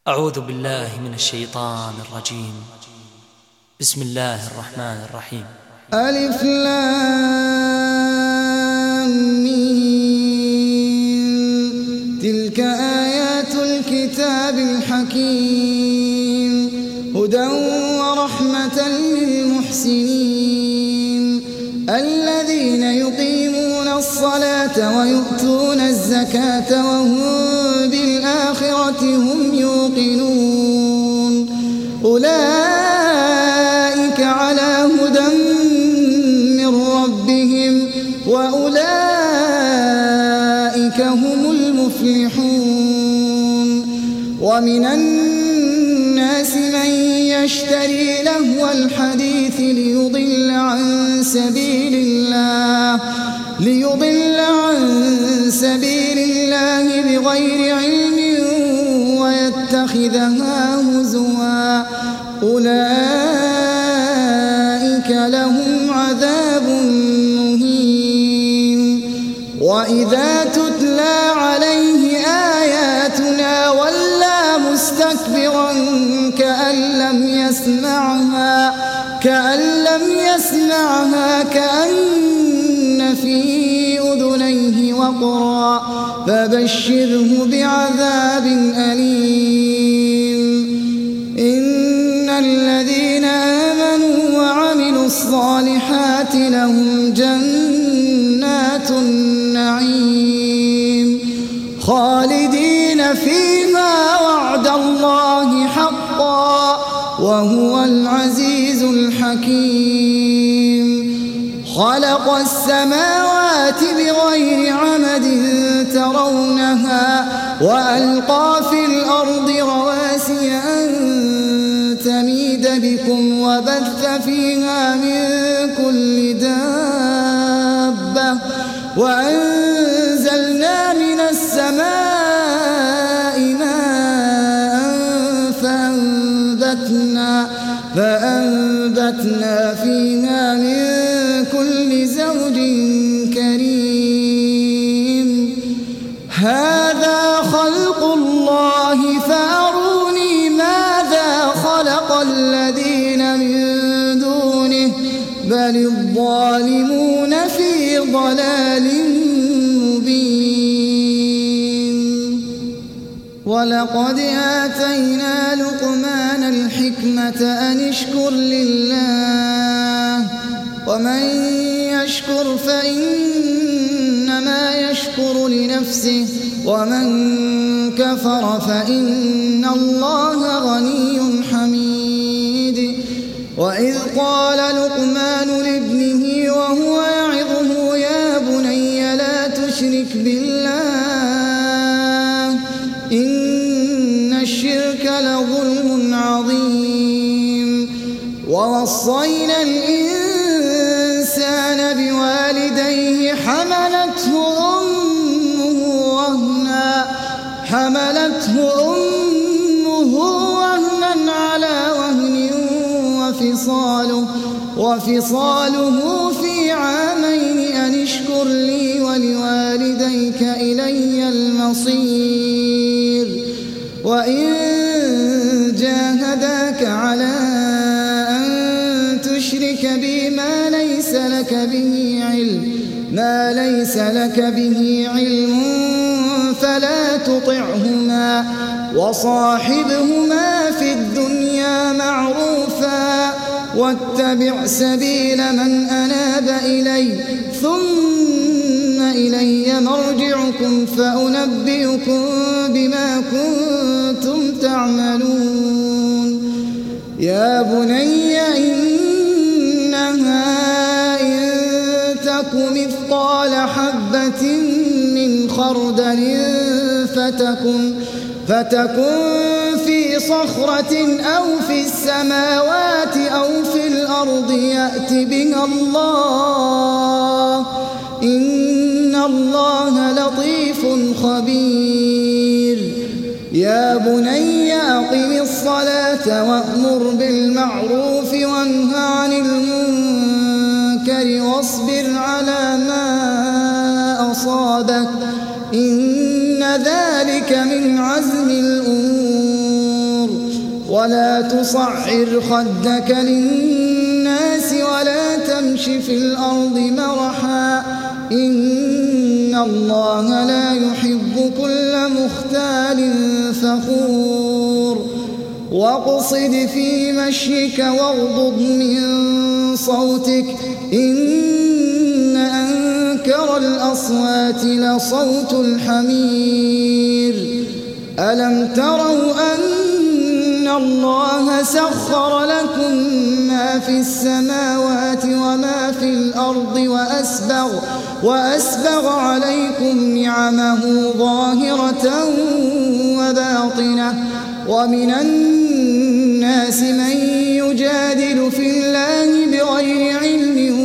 أعوذ بالله من الشيطان الرجيم. بسم الله الرحمن الرحيم. ألف لام ميم. تلك آيات الكتاب الحكيم هدى ورحمة للمحسنين الذين يقيمون الصلاة ويؤتون الزكاة وهم بالآخرة هم يوقنون أولئك على هدى من ربهم وأولئك هم المفلحون. ومن الناس من يشتري لهو الحديث ليضل عن سبيل الله بغير علم ويتخذها هزوا أولئك لهم عذاب مهين. وإذا تتلى عليه آياتنا ولى مستكبرا كأن لم يسمعها كأن في أذنيه وقرا فبشره بعذاب أليم. إن الذين آمنوا وعملوا الصالحات لهم جنات النعيم خالدين فيها وعد الله حقا وهو العزيز الحكيم. خلق السماوات بغير عمد ترونها وألقى في الأرض رواسي أن تميد بكم وبث فيها من كل دابة وأنزلنا من السماء ماء فأنبتنا فيها من كل زوج كريم. هذا خلق الله فأروني ماذا خلق الذين من دونه بل الظالمون في ضلال مبين. ولقد آتينا لقمان الحكمة أن اشكر لله ومن يشكر فإنما يشكر لنفسه ومن كفر فإن الله غني حميد. وإذ قال لقمان لابنه وهو يعظه يا بني لا تشرك بالله إن الشرك لظلم عظيم. ووصينا الإنسان بوالديه حملته أمه وهنا على وهن وفصاله في عامين أن اشكر لي ولوالديك إلي المصير. وإن جاهداك على أن تشرك بي ما ليس لك به علم فلا تطعهما وصاحبهما في الدنيا معروفا واتبع سبيل من أناب إلي ثم إلي مرجعكم فأنبئكم بما كنتم تعملون. يا بني إنها إن تك مثقال حبة من خردل فتكن في صخرة أو في السماوات أو في الأرض يأت بها الله إن الله لطيف خبير. يا بني أقم الصلاة وأمر بالمعروف وانه عن المنكر واصبر على ما أصابك إن ذلك من عزم الأمور. ولا تصعر خدك للناس ولا تمش في الأرض مرحا إن الله لا يحب كل مختال فخور واقصد في مشيك واغضض من صوتك إن أنكر الأصوات لصوت الحمير ألم تروا أن الله سخر لكم ما في السماوات وما في الأرض وأسبغ عليكم نعمه ظاهرة وباطنة ومن الناس من يجادل في الله بغير علم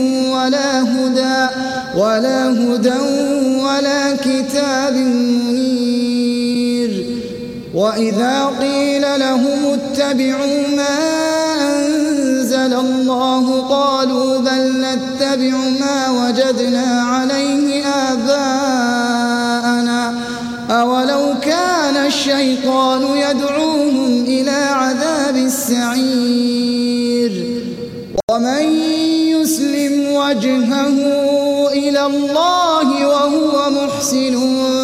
ولا هدى ولا كتاب منير وإذا قيل لهم اتبعوا ما أنزل الله قالوا بل نتبع ما وجدنا عليه آباءنا أولو كان الشيطان يدعوهم إلى عذاب السعير ومن يسلم وجهه إلى الله وهو محسن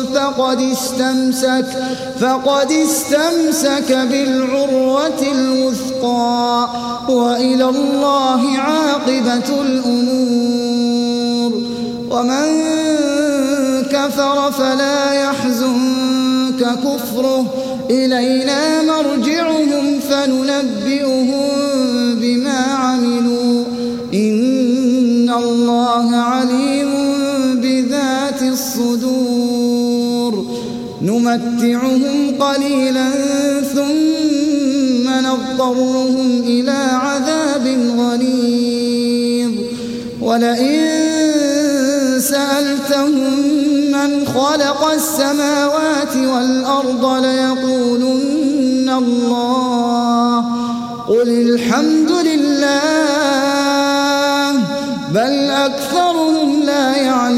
فقد استمسك بالعروة الوثقى وإلى الله عاقبة الأمور ومن كفر فلا يحزنك كفره إلينا مرجعهم فننبئهم بما عملوا إن الله عليم بذات الصدور نمتعهم قليلا ثم نضطرهم إلى عذاب غليظ ولئن سألتهم من خلق السماوات والأرض ليقولن الله قل الحمد لله بل أكثرهم لا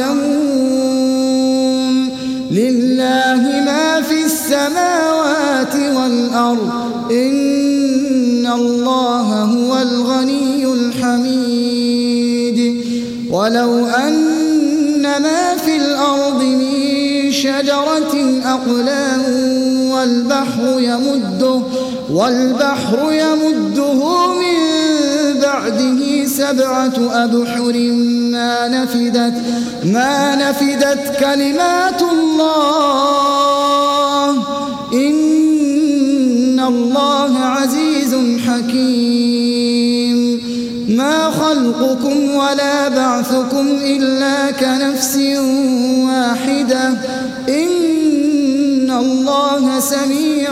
يعلمون لله ما في السماوات والأرض إن الله هو الغني الحميد ولو أن ما في الأرض من شجرة أقلام والبحر يمده من بعده 7 أبحر ما نفدت كلمات الله إن الله عزيز حكيم ما خلقكم ولا بعثكم إلا كنفس واحدة إن الله سميع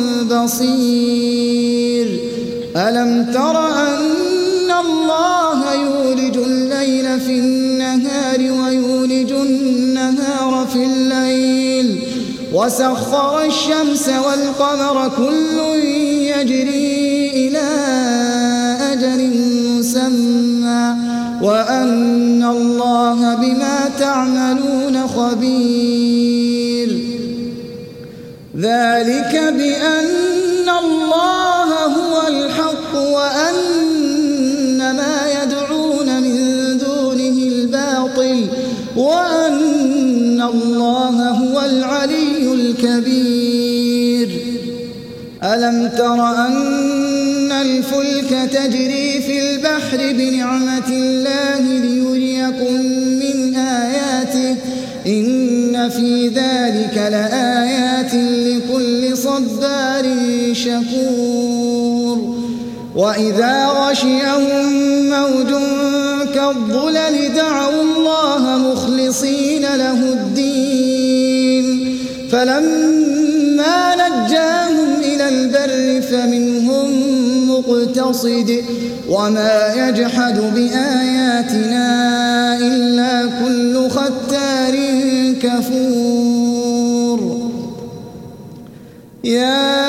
بصير ألم تر أن الله يولج الليل في النهار ويولج النهار في الليل وسخر الشمس والقمر كل يجري إلى أجل مسمى وأن الله بما تعملون خبير ذلك بأن الله هو الحق وأن ما يدعون من دونه الباطل وأن الله هو العلي الكبير ألم تر أن الفلك تجري في البحر بنعمة الله ليريكم من آياته إن في ذلك لآيات لكل صبار شكور وإذا غشيهم موج كالظلل دعوا الله مخلصين له الدين فلما نجاهم إلى البر فمنهم مقتصد وما يجحد بآياتنا إلا كل ختار كفور يا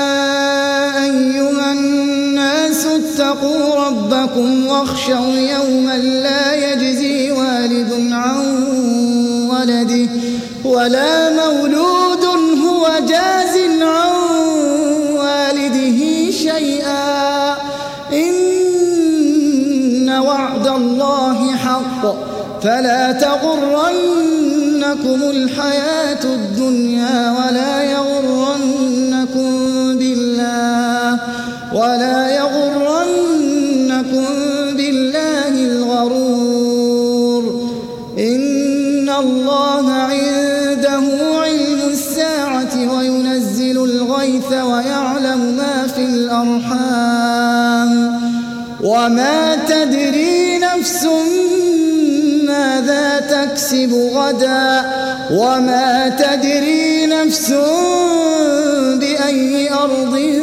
أيها الناس اتقوا ربكم واخشوا يوما لا يجزي والد عن ولده ولا مولود هو جاز عن والده شيئا فلا تغرنكم الحياة الدنيا ولا يغرنكم بالله الغرور. إن الله عنده علم الساعة وينزل الغيث ويعلم ما في الأرحام وما تدري نفس ماذا تكسب غدا وما تدري نفس بأي أرض